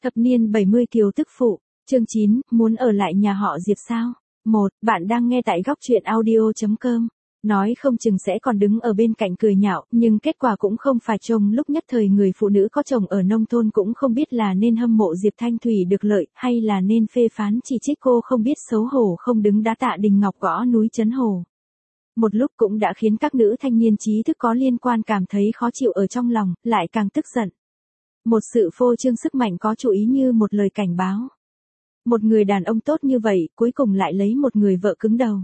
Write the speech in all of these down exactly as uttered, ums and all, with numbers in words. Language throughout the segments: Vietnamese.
Thập niên bảy mươi kiều tức phụ, chương chín, muốn ở lại nhà họ Diệp sao? một. Bạn đang nghe tại góc truyện audio chấm com. Nói không chừng sẽ còn đứng ở bên cạnh cười nhạo, nhưng kết quả cũng không phải trông lúc nhất thời người phụ nữ có chồng ở nông thôn cũng không biết là nên hâm mộ Diệp Thanh Thủy được lợi, hay là nên phê phán chỉ trích cô không biết xấu hổ không đứng đá Tạ Đình Ngọc gõ núi chấn hồ. Một lúc cũng đã khiến các nữ thanh niên trí thức có liên quan cảm thấy khó chịu ở trong lòng, lại càng tức giận. Một sự phô trương sức mạnh có chủ ý như một lời cảnh báo. Một người đàn ông tốt như vậy, cuối cùng lại lấy một người vợ cứng đầu.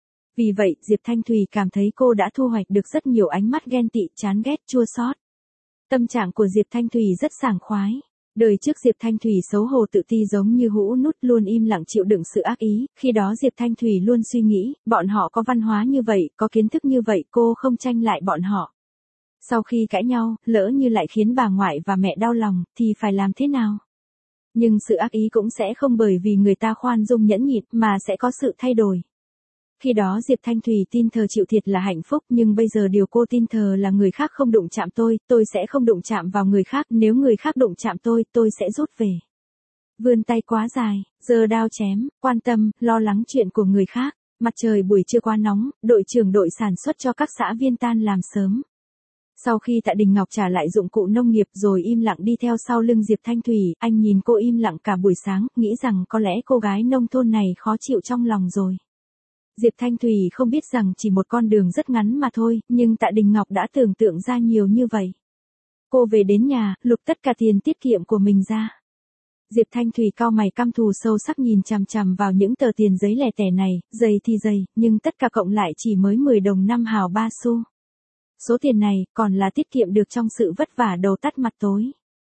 Vì vậy, Diệp Thanh Thủy cảm thấy cô đã thu hoạch được rất nhiều ánh mắt ghen tị, chán ghét, chua xót. Tâm trạng của Diệp Thanh Thủy rất sảng khoái. Đời trước Diệp Thanh Thủy xấu hổ tự ti giống như hũ nút luôn im lặng chịu đựng sự ác ý, khi đó Diệp Thanh Thủy luôn suy nghĩ, bọn họ có văn hóa như vậy, có kiến thức như vậy, cô không tranh lại bọn họ. Sau khi cãi nhau, lỡ như lại khiến bà ngoại và mẹ đau lòng, thì phải làm thế nào? Nhưng sự ác ý cũng sẽ không bởi vì người ta khoan dung nhẫn nhịn mà sẽ có sự thay đổi. Khi đó Diệp Thanh Thủy tin thờ chịu thiệt là hạnh phúc, nhưng bây giờ điều cô tin thờ là người khác không đụng chạm tôi, tôi sẽ không đụng chạm vào người khác, nếu người khác đụng chạm tôi, tôi sẽ rút về. Vươn tay quá dài, giơ đao chém, quan tâm, lo lắng chuyện của người khác. Mặt trời buổi trưa quá nóng, đội trưởng đội sản xuất cho các xã viên tan làm sớm. Sau khi Tạ Đình Ngọc trả lại dụng cụ nông nghiệp rồi im lặng đi theo sau lưng Diệp Thanh Thủy, anh nhìn cô im lặng cả buổi sáng, nghĩ rằng có lẽ cô gái nông thôn này khó chịu trong lòng rồi. Diệp Thanh Thủy không biết rằng chỉ một con đường rất ngắn mà thôi, nhưng Tạ Đình Ngọc đã tưởng tượng ra nhiều như vậy. Cô về đến nhà, lục tất cả tiền tiết kiệm của mình ra. Diệp Thanh Thủy cau mày căm thù sâu sắc nhìn chằm chằm vào những tờ tiền giấy lẻ tẻ này, dày thì dày, nhưng tất cả cộng lại chỉ mới mười đồng năm hào ba xu. Số tiền này còn là tiết kiệm được trong sự vất vả đầu tắt mặt tối.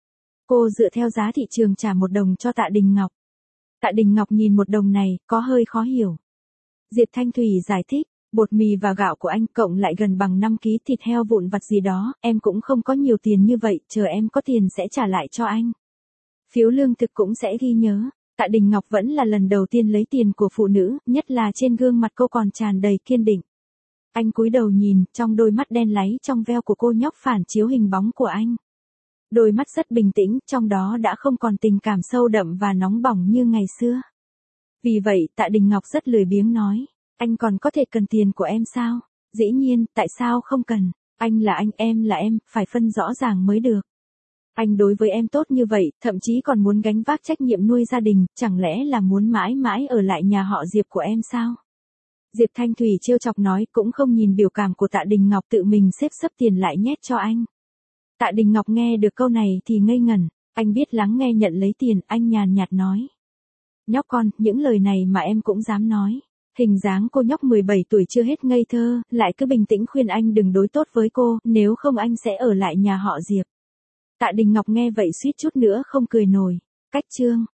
Cô dựa theo giá thị trường trả một đồng cho Tạ Đình Ngọc. Tạ Đình Ngọc nhìn một đồng này, có hơi khó hiểu. Diệp Thanh Thủy giải thích, bột mì và gạo của anh cộng lại gần bằng năm ki lô gam thịt heo vụn vặt gì đó, em cũng không có nhiều tiền như vậy, chờ em có tiền sẽ trả lại cho anh. Phiếu lương thực cũng sẽ ghi nhớ. Tạ Đình Ngọc vẫn là lần đầu tiên lấy tiền của phụ nữ, nhất là trên gương mặt cô còn tràn đầy kiên định. Anh cúi đầu nhìn, trong đôi mắt đen láy trong veo của cô nhóc phản chiếu hình bóng của anh. Đôi mắt rất bình tĩnh, trong đó đã không còn tình cảm sâu đậm và nóng bỏng như ngày xưa. Vì vậy, Tạ Đình Ngọc rất lười biếng nói, anh còn có thể cần tiền của em sao? Dĩ nhiên, tại sao không cần? Anh là anh, em là em, phải phân rõ ràng mới được. Anh đối với em tốt như vậy, thậm chí còn muốn gánh vác trách nhiệm nuôi gia đình, chẳng lẽ là muốn mãi mãi ở lại nhà họ Diệp của em sao? Diệp Thanh Thủy trêu chọc nói, cũng không nhìn biểu cảm của Tạ Đình Ngọc, tự mình xếp xấp tiền lại nhét cho anh. Tạ Đình Ngọc nghe được câu này thì ngây ngẩn, anh biết lắng nghe nhận lấy tiền, anh nhàn nhạt nói. Nhóc con, những lời này mà em cũng dám nói. Hình dáng cô nhóc mười bảy tuổi chưa hết ngây thơ, lại cứ bình tĩnh khuyên anh đừng đối tốt với cô, nếu không anh sẽ ở lại nhà họ Diệp. Tạ Đình Ngọc nghe vậy suýt chút nữa không cười nổi. Cách chương